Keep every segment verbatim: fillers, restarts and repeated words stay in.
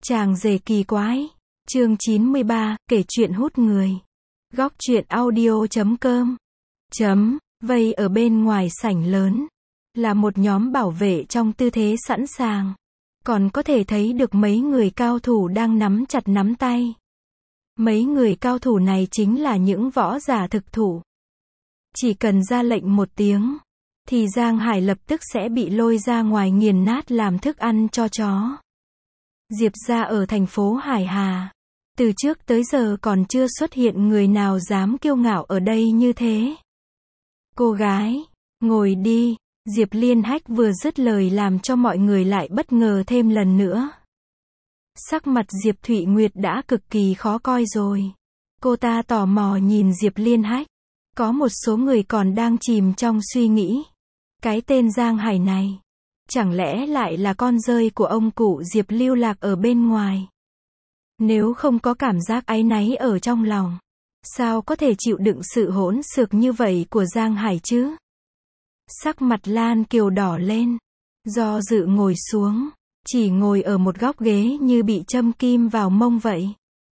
Chàng rể kỳ quái. Chương chín mươi ba, kể chuyện hút người. Góc truyện audio chấm com. Chấm, vây ở bên ngoài sảnh lớn. Là một nhóm bảo vệ trong tư thế sẵn sàng. Còn có thể thấy được mấy người cao thủ đang nắm chặt nắm tay. Mấy người cao thủ này chính là những võ giả thực thụ. Chỉ cần ra lệnh một tiếng, thì Giang Hải lập tức sẽ bị lôi ra ngoài nghiền nát làm thức ăn cho chó. Diệp gia ở thành phố Hải Hà. Từ trước tới giờ còn chưa xuất hiện người nào dám kiêu ngạo ở đây như thế. Cô gái, ngồi đi. Diệp Liên Hách vừa dứt lời làm cho mọi người lại bất ngờ thêm lần nữa. Sắc mặt Diệp Thụy Nguyệt đã cực kỳ khó coi rồi. Cô ta tò mò nhìn Diệp Liên Hách. Có một số người còn đang chìm trong suy nghĩ. Cái tên Giang Hải này, chẳng lẽ lại là con rơi của ông cụ Diệp lưu lạc ở bên ngoài? Nếu không có cảm giác áy náy ở trong lòng, sao có thể chịu đựng sự hỗn xược như vậy của Giang Hải chứ? Sắc mặt Lan Kiều đỏ lên, do dự ngồi xuống, chỉ ngồi ở một góc ghế như bị châm kim vào mông vậy.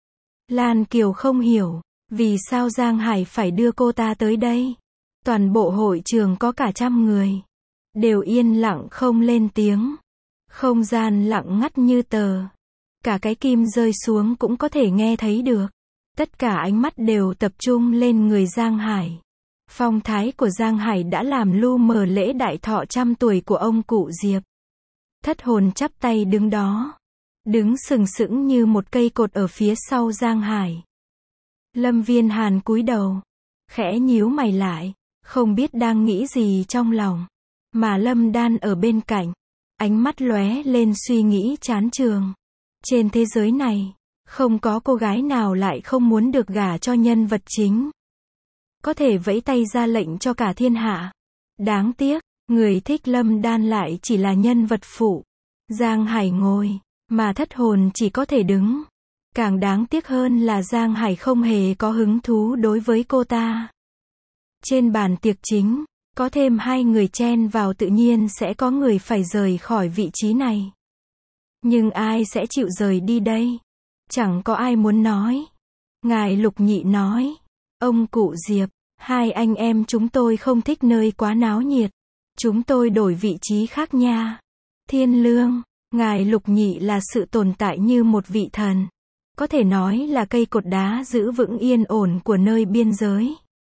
Lan Kiều không hiểu, vì sao Giang Hải phải đưa cô ta tới đây? Toàn bộ hội trường có cả trăm người, đều yên lặng không lên tiếng. Không gian lặng ngắt như tờ. Cả cái kim rơi xuống cũng có thể nghe thấy được. Tất cả ánh mắt đều tập trung lên người Giang Hải. Phong thái của Giang Hải đã làm lu mờ lễ đại thọ trăm tuổi của ông cụ Diệp. Thất hồn chắp tay đứng đó, đứng sừng sững như một cây cột ở phía sau Giang Hải. Lâm Viên Hàn cúi đầu, khẽ nhíu mày lại, không biết đang nghĩ gì trong lòng. Mà Lâm Đan ở bên cạnh, ánh mắt lóe lên suy nghĩ chán chường. Trên thế giới này, không có cô gái nào lại không muốn được gả cho nhân vật chính. Có thể vẫy tay ra lệnh cho cả thiên hạ. Đáng tiếc, người thích Lâm Đan lại chỉ là nhân vật phụ. Giang Hải ngồi, mà thất hồn chỉ có thể đứng. Càng đáng tiếc hơn là Giang Hải không hề có hứng thú đối với cô ta. Trên bàn tiệc chính, có thêm hai người chen vào tự nhiên sẽ có người phải rời khỏi vị trí này. Nhưng ai sẽ chịu rời đi đây? Chẳng có ai muốn nói. Ngài Lục Nhị nói, ông cụ Diệp, hai anh em chúng tôi không thích nơi quá náo nhiệt. Chúng tôi đổi vị trí khác nha. Thiên Lương, Ngài Lục Nhị là sự tồn tại như một vị thần. Có thể nói là cây cột đá giữ vững yên ổn của nơi biên giới.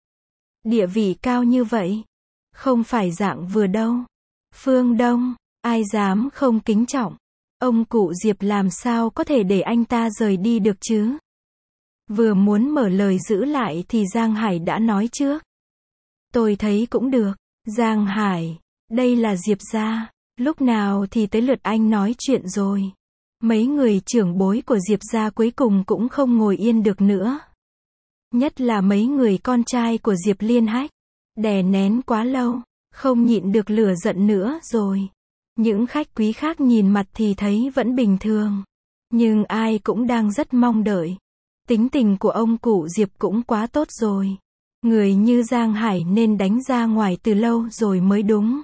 Địa vị cao như vậy, không phải dạng vừa đâu. Phương Đông, ai dám không kính trọng? Ông cụ Diệp làm sao có thể để anh ta rời đi được chứ? Vừa muốn mở lời giữ lại thì Giang Hải đã nói trước. Tôi thấy cũng được. Giang Hải, đây là Diệp gia, lúc nào thì tới lượt anh nói chuyện rồi. Mấy người trưởng bối của Diệp gia cuối cùng cũng không ngồi yên được nữa. Nhất là mấy người con trai của Diệp Liên Hách. Đè nén quá lâu, không nhịn được lửa giận nữa rồi. Những khách quý khác nhìn mặt thì thấy vẫn bình thường. Nhưng ai cũng đang rất mong đợi. Tính tình của ông cụ Diệp cũng quá tốt rồi. Người như Giang Hải nên đánh ra ngoài từ lâu rồi mới đúng.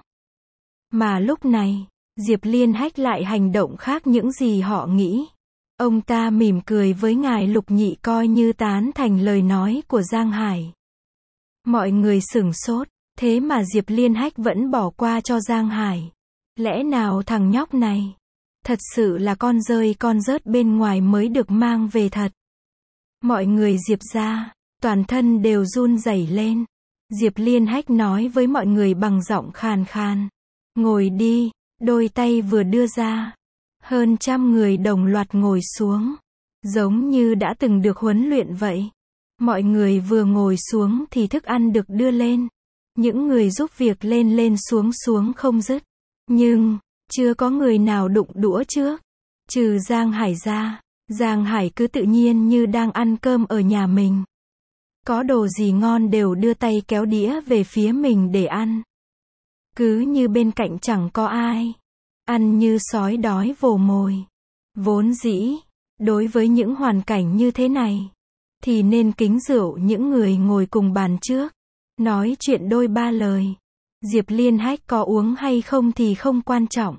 Mà lúc này, Diệp Liên Hách lại hành động khác những gì họ nghĩ. Ông ta mỉm cười với ngài Lục Nhị coi như tán thành lời nói của Giang Hải. Mọi người sửng sốt, thế mà Diệp Liên Hách vẫn bỏ qua cho Giang Hải. Lẽ nào thằng nhóc này, thật sự là con rơi con rớt bên ngoài mới được mang về thật? Mọi người Diệp gia, toàn thân đều run rẩy lên. Diệp Liên Hách nói với mọi người bằng giọng khàn khàn. Ngồi đi, đôi tay vừa đưa ra. Hơn trăm người đồng loạt ngồi xuống. Giống như đã từng được huấn luyện vậy. Mọi người vừa ngồi xuống thì thức ăn được đưa lên. Những người giúp việc lên lên xuống xuống không dứt. Nhưng, chưa có người nào đụng đũa trước. Trừ Giang Hải ra. Giang Hải cứ tự nhiên như đang ăn cơm ở nhà mình. Có đồ gì ngon đều đưa tay kéo đĩa về phía mình để ăn. Cứ như bên cạnh chẳng có ai. Ăn như sói đói vồ mồi. Vốn dĩ, đối với những hoàn cảnh như thế này, thì nên kính rượu những người ngồi cùng bàn trước. Nói chuyện đôi ba lời. Diệp Liên Hách có uống hay không thì không quan trọng.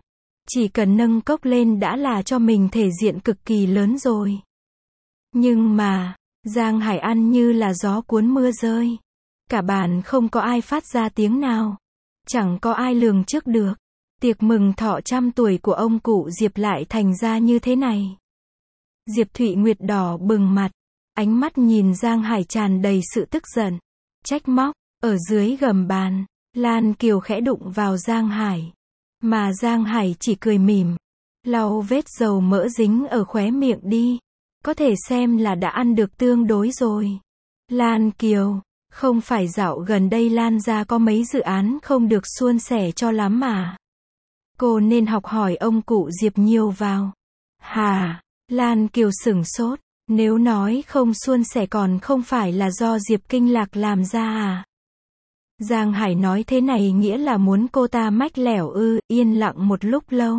Chỉ cần nâng cốc lên đã là cho mình thể diện cực kỳ lớn rồi. Nhưng mà, Giang Hải ăn như là gió cuốn mưa rơi. Cả bàn không có ai phát ra tiếng nào. Chẳng có ai lường trước được. Tiệc mừng thọ trăm tuổi của ông cụ Diệp lại thành ra như thế này. Diệp Thụy Nguyệt đỏ bừng mặt. Ánh mắt nhìn Giang Hải tràn đầy sự tức giận. Trách móc. Ở dưới gầm bàn, Lan Kiều khẽ đụng vào Giang Hải. Mà Giang Hải chỉ cười mỉm. Lau vết dầu mỡ dính ở khóe miệng đi. Có thể xem là đã ăn được tương đối rồi. Lan Kiều, không phải dạo gần đây Lan gia có mấy dự án không được suôn sẻ cho lắm mà. Cô nên học hỏi ông cụ Diệp nhiều vào. Hà, Lan Kiều sửng sốt. Nếu nói không suôn sẻ còn không phải là do Diệp Kinh Lạc làm ra à? Giang Hải nói thế này nghĩa là muốn cô ta mách lẻo ư, yên lặng một lúc lâu.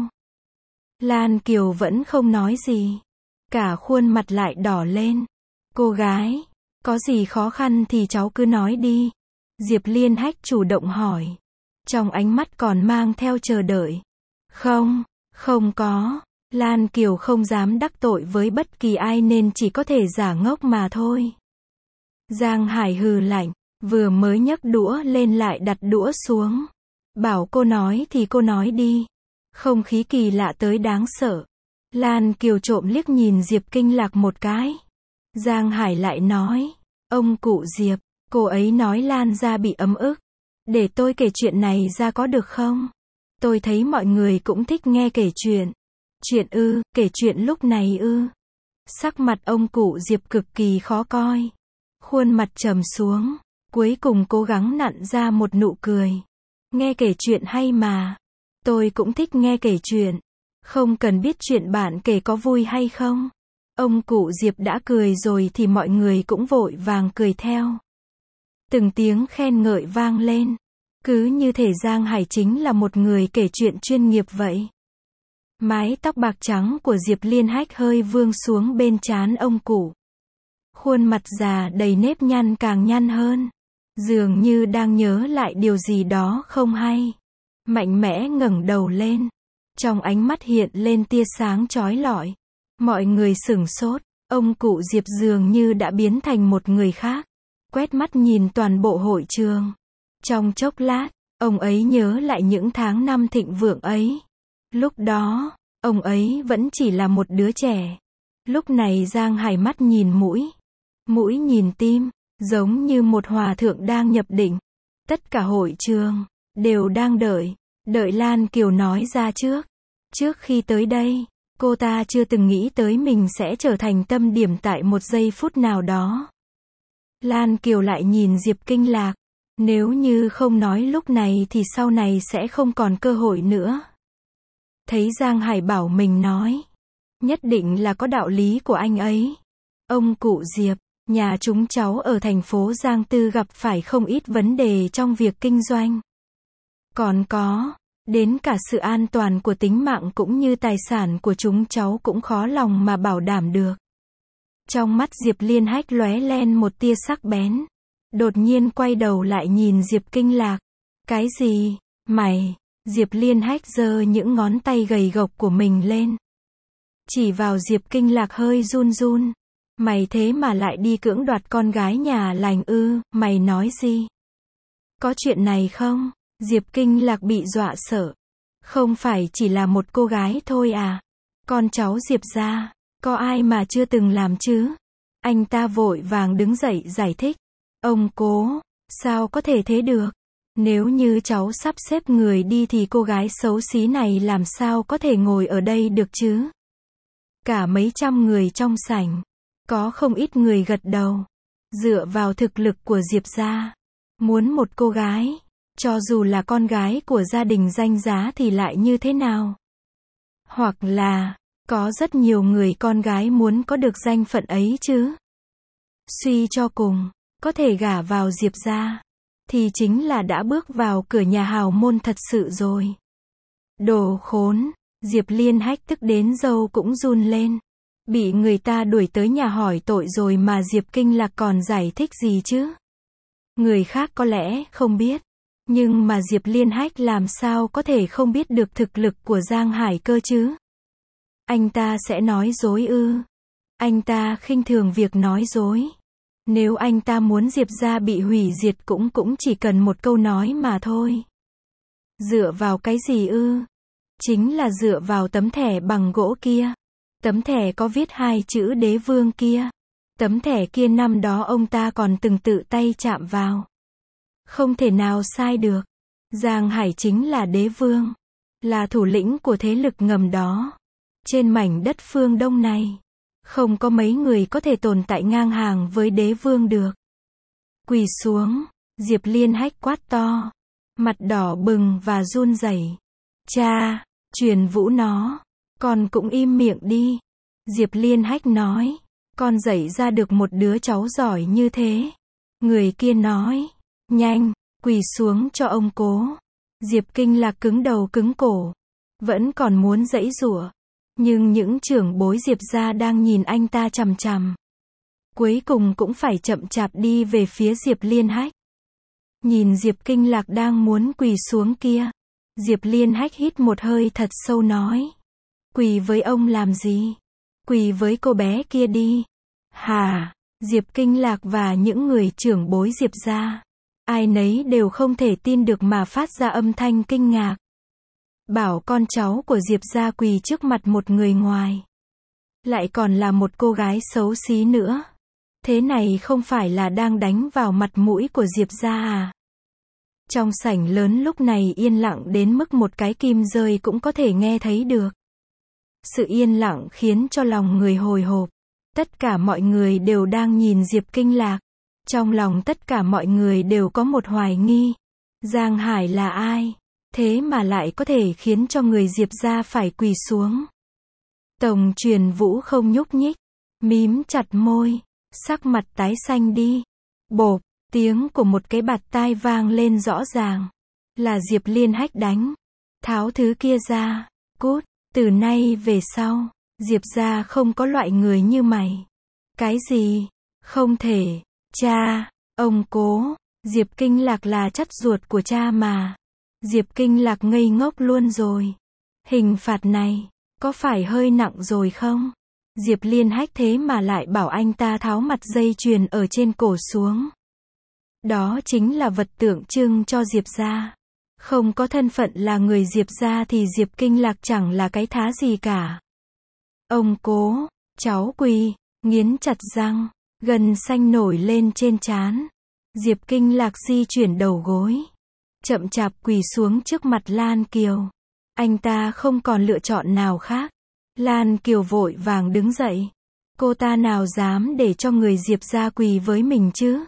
Lan Kiều vẫn không nói gì. Cả khuôn mặt lại đỏ lên. Cô gái, có gì khó khăn thì cháu cứ nói đi. Diệp Liên Hách chủ động hỏi. Trong ánh mắt còn mang theo chờ đợi. Không, không có. Lan Kiều không dám đắc tội với bất kỳ ai nên chỉ có thể giả ngốc mà thôi. Giang Hải hừ lạnh, vừa mới nhấc đũa lên lại đặt đũa xuống. Bảo cô nói thì cô nói đi. Không khí kỳ lạ tới đáng sợ. Lan Kiều trộm liếc nhìn Diệp Kinh Lạc một cái. Giang Hải lại nói, ông cụ Diệp, cô ấy nói Lan gia bị ấm ức. Để tôi kể chuyện này ra có được không? Tôi thấy mọi người cũng thích nghe kể chuyện. Chuyện ư, kể chuyện lúc này ư. Sắc mặt ông cụ Diệp cực kỳ khó coi. Khuôn mặt trầm xuống, cuối cùng cố gắng nặn ra một nụ cười. Nghe kể chuyện hay mà. Tôi cũng thích nghe kể chuyện. Không cần biết chuyện bạn kể có vui hay không. Ông cụ Diệp đã cười rồi thì mọi người cũng vội vàng cười theo. Từng tiếng khen ngợi vang lên. Cứ như thể Giang Hải chính là một người kể chuyện chuyên nghiệp vậy. Mái tóc bạc trắng của Diệp Liên Hách hơi vương xuống bên trán ông cụ. Khuôn mặt già đầy nếp nhăn càng nhăn hơn. Dường như đang nhớ lại điều gì đó không hay. Mạnh mẽ ngẩng đầu lên. Trong ánh mắt hiện lên tia sáng chói lọi. Mọi người sửng sốt. Ông cụ Diệp dường như đã biến thành một người khác. Quét mắt nhìn toàn bộ hội trường. Trong chốc lát, ông ấy nhớ lại những tháng năm thịnh vượng ấy. Lúc đó, ông ấy vẫn chỉ là một đứa trẻ. Lúc này Giang Hải mắt nhìn mũi. Mũi nhìn tim, giống như một hòa thượng đang nhập định. Tất cả hội trường, đều đang đợi. Đợi Lan Kiều nói ra trước. Trước khi tới đây, cô ta chưa từng nghĩ tới mình sẽ trở thành tâm điểm tại một giây phút nào đó. Lan Kiều lại nhìn Diệp Kinh Lạc. Nếu như không nói lúc này thì sau này sẽ không còn cơ hội nữa. Thấy Giang Hải bảo mình nói. Nhất định là có đạo lý của anh ấy. Ông cụ Diệp, nhà chúng cháu ở thành phố Giang Tư gặp phải không ít vấn đề trong việc kinh doanh. Còn có, đến cả sự an toàn của tính mạng cũng như tài sản của chúng cháu cũng khó lòng mà bảo đảm được. Trong mắt Diệp Liên Hách lóe lên một tia sắc bén. Đột nhiên quay đầu lại nhìn Diệp Kinh Lạc. Cái gì? Mày? Diệp Liên Hách giơ những ngón tay gầy gộc của mình lên. Chỉ vào Diệp Kinh Lạc hơi run run. Mày thế mà lại đi cưỡng đoạt con gái nhà lành ư, mày nói gì? Có chuyện này không? Diệp Kinh Lạc bị dọa sợ. Không phải chỉ là một cô gái thôi à? Con cháu Diệp gia, có ai mà chưa từng làm chứ? Anh ta vội vàng đứng dậy giải thích. Ông cố, sao có thể thế được? Nếu như cháu sắp xếp người đi thì cô gái xấu xí này làm sao có thể ngồi ở đây được chứ? Cả mấy trăm người trong sảnh, có không ít người gật đầu. Dựa vào thực lực của Diệp gia, muốn một cô gái, cho dù là con gái của gia đình danh giá thì lại như thế nào? Hoặc là, có rất nhiều người con gái muốn có được danh phận ấy chứ? Suy cho cùng, có thể gả vào Diệp gia, thì chính là đã bước vào cửa nhà hào môn thật sự rồi. Đồ khốn, Diệp Liên Hách tức đến râu cũng run lên. Bị người ta đuổi tới nhà hỏi tội rồi mà Diệp Kinh Lạc còn giải thích gì chứ? Người khác có lẽ không biết, Nhưng mà Diệp Liên Hách làm sao có thể không biết được thực lực của Giang Hải cơ chứ? Anh ta sẽ nói dối ư? Anh ta khinh thường việc nói dối. Nếu anh ta muốn Diệp gia bị hủy diệt cũng cũng chỉ cần một câu nói mà thôi. Dựa vào cái gì ư? Chính là dựa vào tấm thẻ bằng gỗ kia. Tấm thẻ có viết hai chữ đế vương kia. Tấm thẻ kia năm đó ông ta còn từng tự tay chạm vào. Không thể nào sai được. Giang Hải chính là đế vương. Là thủ lĩnh của thế lực ngầm đó. Trên mảnh đất phương Đông này. Không có mấy người có thể tồn tại ngang hàng với đế vương được. Quỳ xuống. Diệp Liên Hách quát to. Mặt đỏ bừng và run rẩy. Cha, truyền vũ nó. Con cũng im miệng đi. Diệp Liên Hách nói. Con dạy ra được một đứa cháu giỏi như thế. Người kia nói. Nhanh, quỳ xuống cho ông cố. Diệp Kinh Lạc cứng đầu cứng cổ. Vẫn còn muốn giãy giụa. Nhưng những trưởng bối Diệp gia đang nhìn anh ta chằm chằm. Cuối cùng cũng phải chậm chạp đi về phía Diệp Liên Hách. Nhìn Diệp Kinh Lạc đang muốn quỳ xuống kia. Diệp Liên Hách hít một hơi thật sâu nói. Quỳ với ông làm gì? Quỳ với cô bé kia đi. Hà, Diệp Kinh Lạc và những người trưởng bối Diệp gia. Ai nấy đều không thể tin được mà phát ra âm thanh kinh ngạc. Bảo con cháu của Diệp gia quỳ trước mặt một người ngoài. Lại còn là một cô gái xấu xí nữa. Thế này không phải là đang đánh vào mặt mũi của Diệp gia à? Trong sảnh lớn lúc này yên lặng đến mức một cái kim rơi cũng có thể nghe thấy được. Sự yên lặng khiến cho lòng người hồi hộp. Tất cả mọi người đều đang nhìn Diệp Kinh Lạc. Trong lòng tất cả mọi người đều có một hoài nghi. Giang Hải là ai? Thế mà lại có thể khiến cho người Diệp gia phải quỳ xuống. Tổng Truyền Vũ không nhúc nhích. Mím chặt môi. Sắc mặt tái xanh đi. Bộp, tiếng của một cái bạt tai vang lên rõ ràng. Là Diệp Liên Hách đánh. Tháo thứ kia ra. Cút, từ nay về sau, Diệp gia không có loại người như mày. Cái gì? Không thể. Cha, ông cố, Diệp Kinh Lạc là chất ruột của cha mà. Diệp Kinh Lạc ngây ngốc luôn rồi. Hình phạt này, có phải hơi nặng rồi không? Diệp Liên Hách thế mà lại bảo anh ta tháo mặt dây chuyền ở trên cổ xuống. Đó chính là vật tượng trưng cho Diệp gia. Không có thân phận là người Diệp gia thì Diệp Kinh Lạc chẳng là cái thá gì cả. Ông cố, cháu quỳ, nghiến chặt răng, gân xanh nổi lên trên trán. Diệp Kinh Lạc di chuyển đầu gối. Chậm chạp quỳ xuống trước mặt Lan Kiều. Anh ta không còn lựa chọn nào khác. Lan Kiều vội vàng đứng dậy. Cô ta nào dám để cho người Diệp gia quỳ với mình chứ?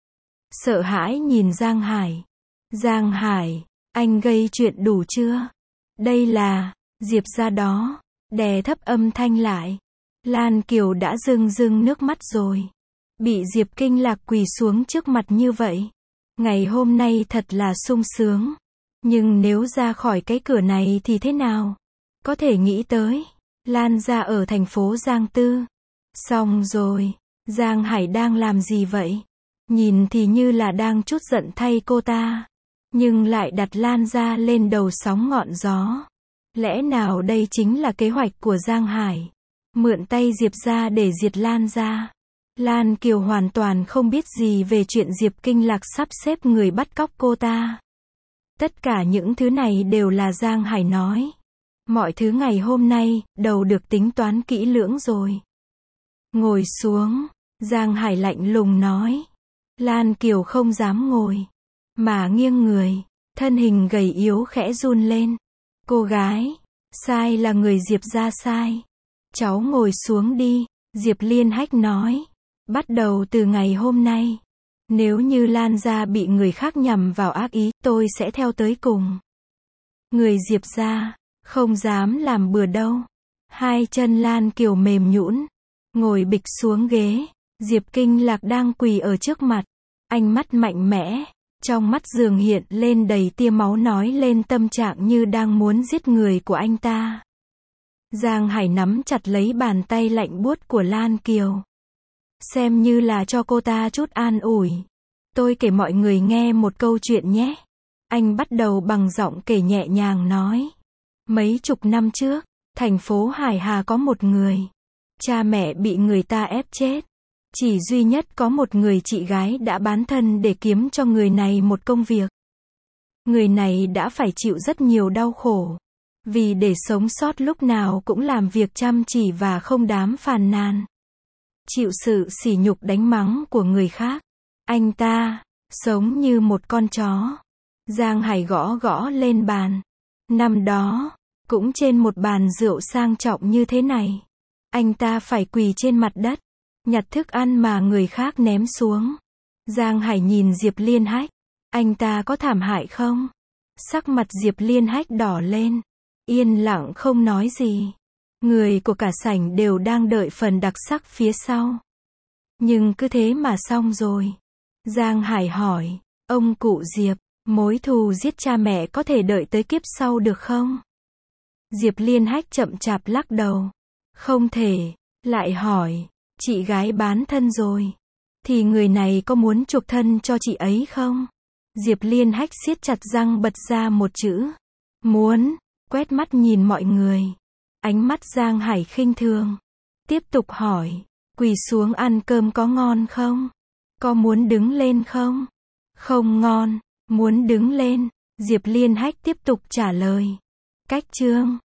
Sợ hãi nhìn Giang Hải. Giang Hải, anh gây chuyện đủ chưa? Đây là, Diệp gia đó. Đè thấp âm thanh lại. Lan Kiều đã rưng rưng nước mắt rồi. Bị Diệp Kinh Lạc quỳ xuống trước mặt như vậy. Ngày hôm nay thật là sung sướng. Nhưng nếu ra khỏi cái cửa này thì thế nào? Có thể nghĩ tới. Lan gia ở thành phố Giang Tư. Xong rồi. Giang Hải đang làm gì vậy? Nhìn thì như là đang trút giận thay cô ta. Nhưng lại đặt Lan gia lên đầu sóng ngọn gió. Lẽ nào đây chính là kế hoạch của Giang Hải? Mượn tay Diệp gia để diệt Lan gia. Lan Kiều hoàn toàn không biết gì về chuyện Diệp Kinh Lạc sắp xếp người bắt cóc cô ta. Tất cả những thứ này đều là Giang Hải nói. Mọi thứ ngày hôm nay, đầu được tính toán kỹ lưỡng rồi. Ngồi xuống, Giang Hải lạnh lùng nói. Lan Kiều không dám ngồi, mà nghiêng người, thân hình gầy yếu khẽ run lên. Cô gái, sai là người Diệp gia sai. Cháu ngồi xuống đi, Diệp Liên Hách nói. Bắt đầu từ ngày hôm nay, nếu như Lan gia bị người khác nhằm vào ác ý, tôi sẽ theo tới cùng. Người Diệp gia, không dám làm bừa đâu. Hai chân Lan Kiều mềm nhũn, ngồi bịch xuống ghế. Diệp Kinh Lạc đang quỳ ở trước mặt. Ánh mắt mạnh mẽ, trong mắt dường hiện lên đầy tia máu nói lên tâm trạng như đang muốn giết người của anh ta. Giang Hải nắm chặt lấy bàn tay lạnh buốt của Lan Kiều. Xem như là cho cô ta chút an ủi. Tôi kể mọi người nghe một câu chuyện nhé. Anh bắt đầu bằng giọng kể nhẹ nhàng nói. Mấy chục năm trước, thành phố Hải Hà có một người. Cha mẹ bị người ta ép chết. Chỉ duy nhất có một người chị gái đã bán thân để kiếm cho người này một công việc. Người này đã phải chịu rất nhiều đau khổ. Vì để sống sót lúc nào cũng làm việc chăm chỉ và không dám phàn nàn. Chịu sự sỉ nhục đánh mắng của người khác. Anh ta, sống như một con chó. Giang Hải gõ gõ lên bàn. Năm đó, cũng trên một bàn rượu sang trọng như thế này. Anh ta phải quỳ trên mặt đất. Nhặt thức ăn mà người khác ném xuống. Giang Hải nhìn Diệp Liên Hách. Anh ta có thảm hại không? Sắc mặt Diệp Liên Hách đỏ lên. Yên lặng không nói gì. Người của cả sảnh đều đang đợi phần đặc sắc phía sau. Nhưng cứ thế mà xong rồi. Giang Hải hỏi. Ông cụ Diệp, mối thù giết cha mẹ có thể đợi tới kiếp sau được không? Diệp Liên Hách chậm chạp lắc đầu. Không thể. Lại hỏi. Chị gái bán thân rồi. Thì người này có muốn chuộc thân cho chị ấy không? Diệp Liên Hách siết chặt răng bật ra một chữ. Muốn. Quét mắt nhìn mọi người. Ánh mắt Giang Hải khinh thường. Tiếp tục hỏi. Quỳ xuống ăn cơm có ngon không? Có muốn đứng lên không? Không ngon. Muốn đứng lên. Diệp Liên Hách tiếp tục trả lời. Cách chương.